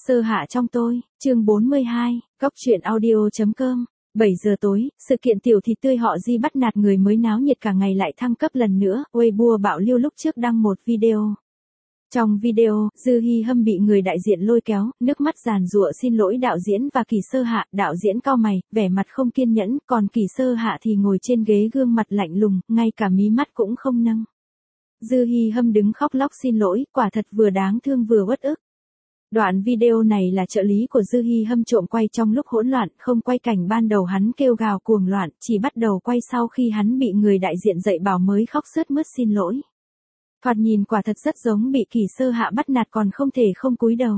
Sơ hạ trong tôi, chương 42, góc truyện audio.com. 7 giờ tối, sự kiện tiểu thịt tươi họ Di bắt nạt người mới náo nhiệt cả ngày lại thăng cấp lần nữa. Weibo bạo lưu lúc trước đăng một video. Trong video, Dư Hi Hâm bị người đại diện lôi kéo, nước mắt giàn giụa xin lỗi đạo diễn và Kỳ Sơ Hạ. Đạo diễn cau mày, vẻ mặt không kiên nhẫn, còn Kỳ Sơ Hạ thì ngồi trên ghế gương mặt lạnh lùng, ngay cả mí mắt cũng không nâng. Dư Hi Hâm đứng khóc lóc xin lỗi, quả thật vừa đáng thương vừa uất ức. Đoạn video này là trợ lý của Dư Hi Hâm trộm quay trong lúc hỗn loạn, không quay cảnh ban đầu hắn kêu gào cuồng loạn, chỉ bắt đầu quay sau khi hắn bị người đại diện dạy bảo mới khóc sướt mướt xin lỗi. Thoạt nhìn quả thật rất giống bị Kỳ Sơ Hạ bắt nạt còn không thể không cúi đầu.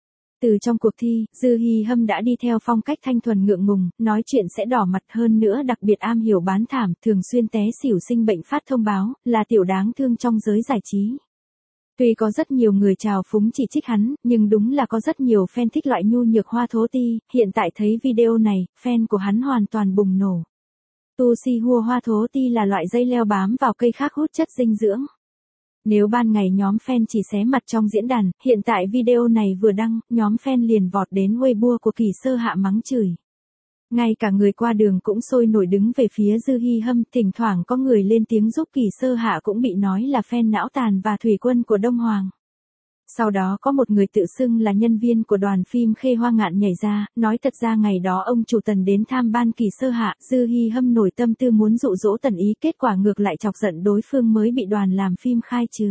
Từ trong cuộc thi, Dư Hi Hâm đã đi theo phong cách thanh thuần ngượng ngùng, nói chuyện sẽ đỏ mặt hơn nữa, đặc biệt am hiểu bán thảm, thường xuyên té xỉu sinh bệnh phát thông báo, là tiểu đáng thương trong giới giải trí. Tuy có rất nhiều người trào phúng chỉ trích hắn, nhưng đúng là có rất nhiều fan thích loại nhu nhược hoa thố ti, hiện tại thấy video này, fan của hắn hoàn toàn bùng nổ. Tu si hua hoa thố ti là loại dây leo bám vào cây khác hút chất dinh dưỡng. Nếu ban ngày nhóm fan chỉ xé mặt trong diễn đàn, hiện tại video này vừa đăng, nhóm fan liền vọt đến Weibo của Kỳ Sơ Hạ mắng chửi. Ngay cả người qua đường cũng sôi nổi đứng về phía Dư Hi Hâm, thỉnh thoảng có người lên tiếng giúp Kỳ Sơ Hạ cũng bị nói là fan não tàn và thủy quân của Đông Hoàng. Sau đó có một người tự xưng là nhân viên của đoàn phim Khê Hoa Ngạn nhảy ra, nói thật ra ngày đó ông chủ Tần đến tham ban Kỳ Sơ Hạ, Dư Hi Hâm nổi tâm tư muốn dụ dỗ Tần ý, kết quả ngược lại chọc giận đối phương mới bị đoàn làm phim khai trừ.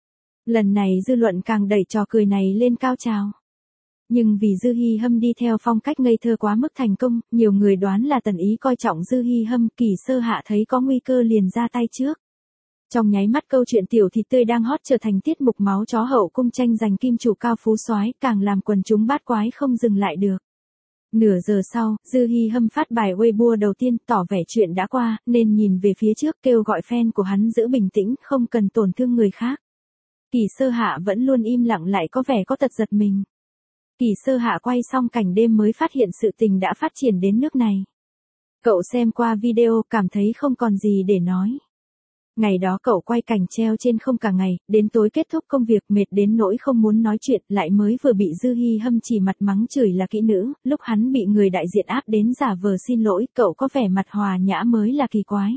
Lần này dư luận càng đẩy trò cười này lên cao trào. Nhưng vì Dư Hi Hâm đi theo phong cách ngây thơ quá mức thành công, nhiều người đoán là Tần ý coi trọng Dư Hi Hâm, Kỳ Sơ Hạ thấy có nguy cơ liền ra tay trước. Trong nháy mắt câu chuyện tiểu thịt tươi đang hot trở thành tiết mục máu chó hậu cung tranh giành kim chủ cao phú soái, càng làm quần chúng bát quái không dừng lại được. Nửa giờ sau, Dư Hi Hâm phát bài Weibo đầu tiên tỏ vẻ chuyện đã qua, nên nhìn về phía trước, kêu gọi fan của hắn giữ bình tĩnh, không cần tổn thương người khác. Kỳ Sơ Hạ vẫn luôn im lặng lại có vẻ có tật giật mình. Kỳ Sơ Hạ quay xong cảnh đêm mới phát hiện sự tình đã phát triển đến nước này. Cậu xem qua video cảm thấy không còn gì để nói. Ngày đó cậu quay cảnh treo trên không cả ngày, đến tối kết thúc công việc mệt đến nỗi không muốn nói chuyện, lại mới vừa bị Dư Hi Hâm chỉ mặt mắng chửi là kỹ nữ, lúc hắn bị người đại diện áp đến giả vờ xin lỗi, cậu có vẻ mặt hòa nhã mới là kỳ quái.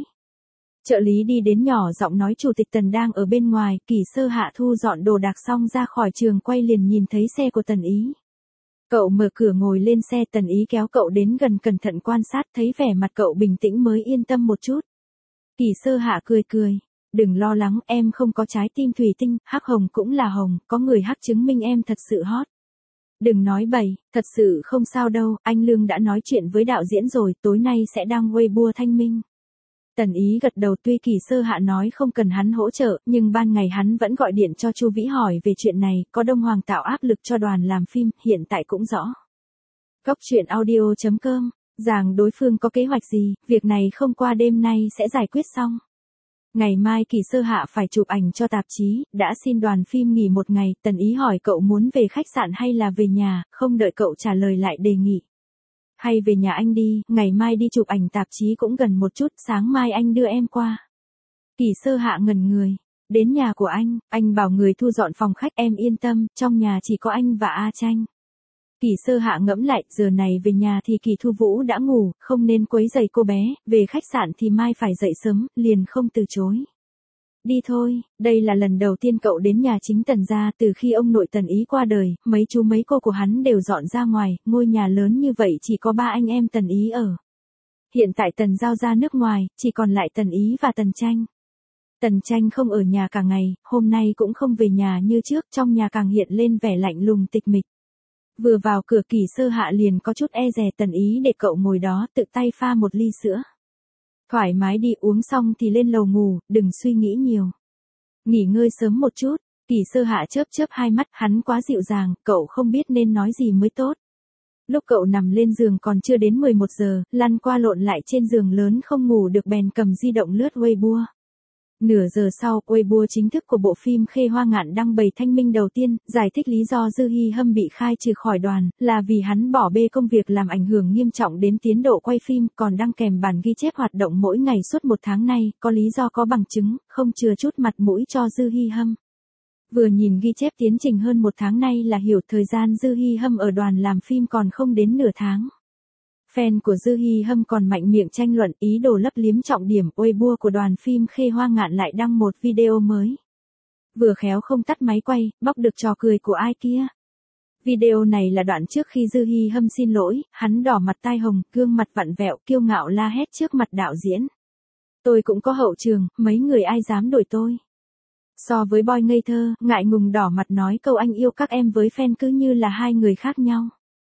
Trợ lý đi đến nhỏ giọng nói chủ tịch Tần đang ở bên ngoài, Kỳ Sơ Hạ thu dọn đồ đạc xong ra khỏi trường quay liền nhìn thấy xe của Tần ý. Cậu mở cửa ngồi lên xe, Tần ý kéo cậu đến gần cẩn thận quan sát, thấy vẻ mặt cậu bình tĩnh mới yên tâm một chút. Kỳ Sơ Hạ cười cười, đừng lo lắng, em không có trái tim thủy tinh, hắc hồng cũng là hồng, có người hắc chứng minh em thật sự hot. Đừng nói bậy, thật sự không sao đâu, anh Lương đã nói chuyện với đạo diễn rồi, tối nay sẽ đăng Weibo thanh minh. Tần ý gật đầu, tuy Kỳ Sơ Hạ nói không cần hắn hỗ trợ, nhưng ban ngày hắn vẫn gọi điện cho Chu Vĩ hỏi về chuyện này, có Đông Hoàng tạo áp lực cho đoàn làm phim, hiện tại cũng rõ. Góc truyện audio.com. Rằng đối phương có kế hoạch gì, việc này không qua đêm nay sẽ giải quyết xong. Ngày mai Kỳ Sơ Hạ phải chụp ảnh cho tạp chí, đã xin đoàn phim nghỉ một ngày, Tần ý hỏi cậu muốn về khách sạn hay là về nhà, không đợi cậu trả lời lại đề nghị. Hay về nhà anh đi, ngày mai đi chụp ảnh tạp chí cũng gần một chút, sáng mai anh đưa em qua. Kỳ Sơ Hạ ngẩn người, đến nhà của anh bảo người thu dọn phòng khách, em yên tâm, trong nhà chỉ có anh và A Tranh. Kỳ Sơ Hạ ngẫm lại, giờ này về nhà thì Kỳ Thu Vũ đã ngủ, không nên quấy rầy cô bé, về khách sạn thì mai phải dậy sớm, liền không từ chối. Đi thôi, đây là lần đầu tiên cậu đến nhà chính Tần gia, từ khi ông nội Tần ý qua đời, mấy chú mấy cô của hắn đều dọn ra ngoài, ngôi nhà lớn như vậy chỉ có 3 anh em Tần ý ở. Hiện tại Tần Giao ra nước ngoài, chỉ còn lại Tần ý và Tần Tranh. Tần Tranh không ở nhà cả ngày, hôm nay cũng không về nhà như trước, trong nhà càng hiện lên vẻ lạnh lùng tịch mịch. Vừa vào cửa Kỳ Sơ Hạ liền có chút e dè, Tần ý để cậu ngồi đó, tự tay pha một ly sữa. Thoải mái đi, uống xong thì lên lầu ngủ, đừng suy nghĩ nhiều. Nghỉ ngơi sớm một chút. Kỳ Sơ Hạ chớp chớp hai mắt, hắn quá dịu dàng, cậu không biết nên nói gì mới tốt. Lúc cậu nằm lên giường còn chưa đến 11 giờ, lăn qua lộn lại trên giường lớn không ngủ được bèn cầm di động lướt Weibo. Nửa giờ sau, Weibo chính thức của bộ phim Khê Hoa Ngạn đăng bài thanh minh đầu tiên, giải thích lý do Dư Hi Hâm bị khai trừ khỏi đoàn, là vì hắn bỏ bê công việc làm ảnh hưởng nghiêm trọng đến tiến độ quay phim, còn đăng kèm bản ghi chép hoạt động mỗi ngày suốt 1 tháng nay, có lý do có bằng chứng, không chừa chút mặt mũi cho Dư Hi Hâm. Vừa nhìn ghi chép tiến trình hơn một tháng nay là hiểu thời gian Dư Hi Hâm ở đoàn làm phim còn không đến nửa tháng. Fan của Dư Hi Hâm còn mạnh miệng tranh luận ý đồ lấp liếm trọng điểm. Weibo của đoàn phim Khê Hoa Ngạn lại đăng một video mới. Vừa khéo không tắt máy quay, bóc được trò cười của ai kia. Video này là đoạn trước khi Dư Hi Hâm xin lỗi, hắn đỏ mặt tai hồng, gương mặt vặn vẹo, kiêu ngạo la hét trước mặt đạo diễn. Tôi cũng có hậu trường, mấy người ai dám đuổi tôi. So với boy ngây thơ, ngại ngùng đỏ mặt nói câu anh yêu các em với fan cứ như là hai người khác nhau.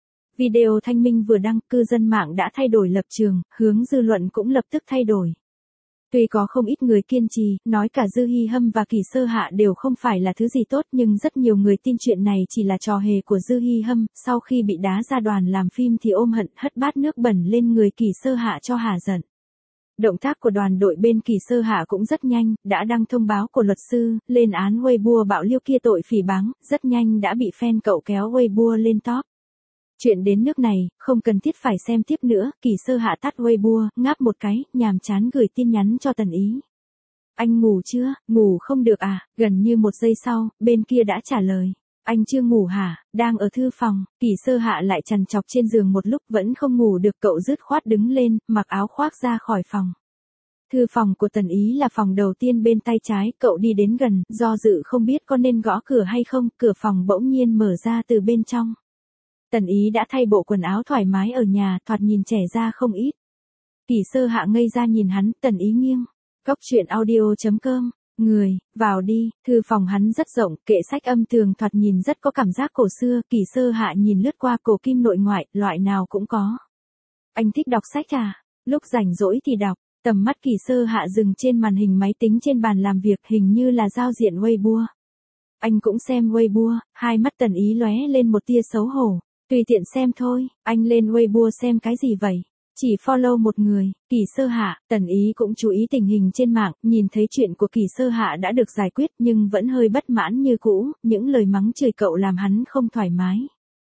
Video thanh minh vừa đăng, cư dân mạng đã thay đổi lập trường, hướng dư luận cũng lập tức thay đổi. Tuy có không ít người kiên trì, nói cả Dư Hi Hâm và Kỷ Sơ Hạ đều không phải là thứ gì tốt nhưng rất nhiều người tin chuyện này chỉ là trò hề của Dư Hi Hâm, sau khi bị đá ra đoàn làm phim thì ôm hận hất bát nước bẩn lên người Kỷ Sơ Hạ cho hả giận. Động tác của đoàn đội bên Kỷ Sơ Hạ cũng rất nhanh, đã đăng thông báo của luật sư, lên án Weibo bạo liêu kia tội phỉ báng, rất nhanh đã bị fan cậu kéo Weibo lên top. Chuyện đến nước này, không cần thiết phải xem tiếp nữa, Kỷ Sơ Hạ tắt Weibo, ngáp một cái, nhàm chán gửi tin nhắn cho Tần Ý. Anh ngủ chưa, ngủ không được à, gần như một giây sau, bên kia đã trả lời. Anh chưa ngủ hả, đang ở thư phòng. Kỷ Sơ Hạ lại trằn trọc trên giường một lúc vẫn không ngủ được, cậu dứt khoát đứng lên, mặc áo khoác ra khỏi phòng. Thư phòng của Tần Ý là phòng đầu tiên bên tay trái, cậu đi đến gần, do dự không biết có nên gõ cửa hay không, cửa phòng bỗng nhiên mở ra từ bên trong. Tần Ý đã thay bộ quần áo thoải mái ở nhà, thoạt nhìn trẻ ra không ít. Kỷ Sơ Hạ ngây ra nhìn hắn, Tần Ý nghiêng. Góc truyện audio.com, người, vào đi, thư phòng hắn rất rộng, kệ sách âm tường thoạt nhìn rất có cảm giác cổ xưa, Kỷ Sơ Hạ nhìn lướt qua cổ kim nội ngoại, loại nào cũng có. Anh thích đọc sách à? Lúc rảnh rỗi thì đọc, tầm mắt Kỷ Sơ Hạ dừng trên màn hình máy tính trên bàn làm việc, hình như là giao diện Weibo. Anh cũng xem Weibo, hai mắt Tần Ý lóe lên một tia xấu hổ. Tùy tiện xem thôi, anh lên Weibo xem cái gì vậy? Chỉ follow một người, Kỷ Sơ Hạ. Tần Ý cũng chú ý tình hình trên mạng, nhìn thấy chuyện của Kỷ Sơ Hạ đã được giải quyết nhưng vẫn hơi bất mãn như cũ, những lời mắng chửi cậu làm hắn không thoải mái.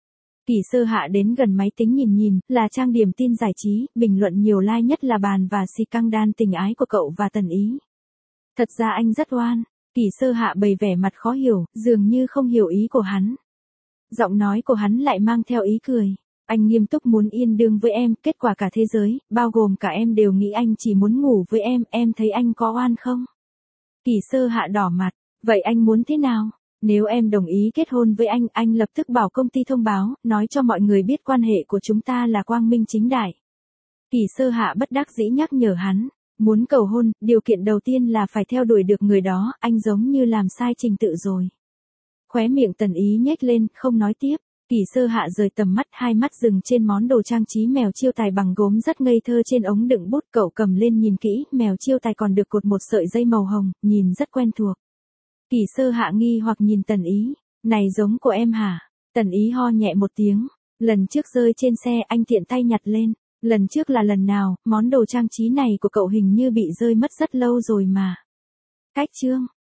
Kỷ Sơ Hạ đến gần máy tính nhìn, là trang điểm tin giải trí, bình luận nhiều like nhất là bàn và si căng đan tình ái của cậu và Tần Ý. Thật ra anh rất oan, Kỷ Sơ Hạ bày vẻ mặt khó hiểu, dường như không hiểu ý của hắn. Giọng nói của hắn lại mang theo ý cười. Anh nghiêm túc muốn yên đương với em, kết quả cả thế giới, bao gồm cả em đều nghĩ anh chỉ muốn ngủ với em thấy anh có oan không? Kỷ Sơ Hạ đỏ mặt, vậy anh muốn thế nào? Nếu em đồng ý kết hôn với anh lập tức bảo công ty thông báo, nói cho mọi người biết quan hệ của chúng ta là quang minh chính đại. Kỷ Sơ Hạ bất đắc dĩ nhắc nhở hắn, muốn cầu hôn, điều kiện đầu tiên là phải theo đuổi được người đó, anh giống như làm sai trình tự rồi. Khóe miệng Tần Ý nhếch lên, không nói tiếp. Kỷ Sơ Hạ rời tầm mắt, hai mắt dừng trên món đồ trang trí mèo chiêu tài bằng gốm rất ngây thơ trên ống đựng bút, cậu cầm lên nhìn kỹ, mèo chiêu tài còn được cột một sợi dây màu hồng, nhìn rất quen thuộc. Kỷ Sơ Hạ nghi hoặc nhìn Tần Ý, này giống của em hả? Tần Ý ho nhẹ một tiếng, lần trước rơi trên xe anh tiện tay nhặt lên, lần trước là lần nào, món đồ trang trí này của cậu hình như bị rơi mất rất lâu rồi mà. Cách chương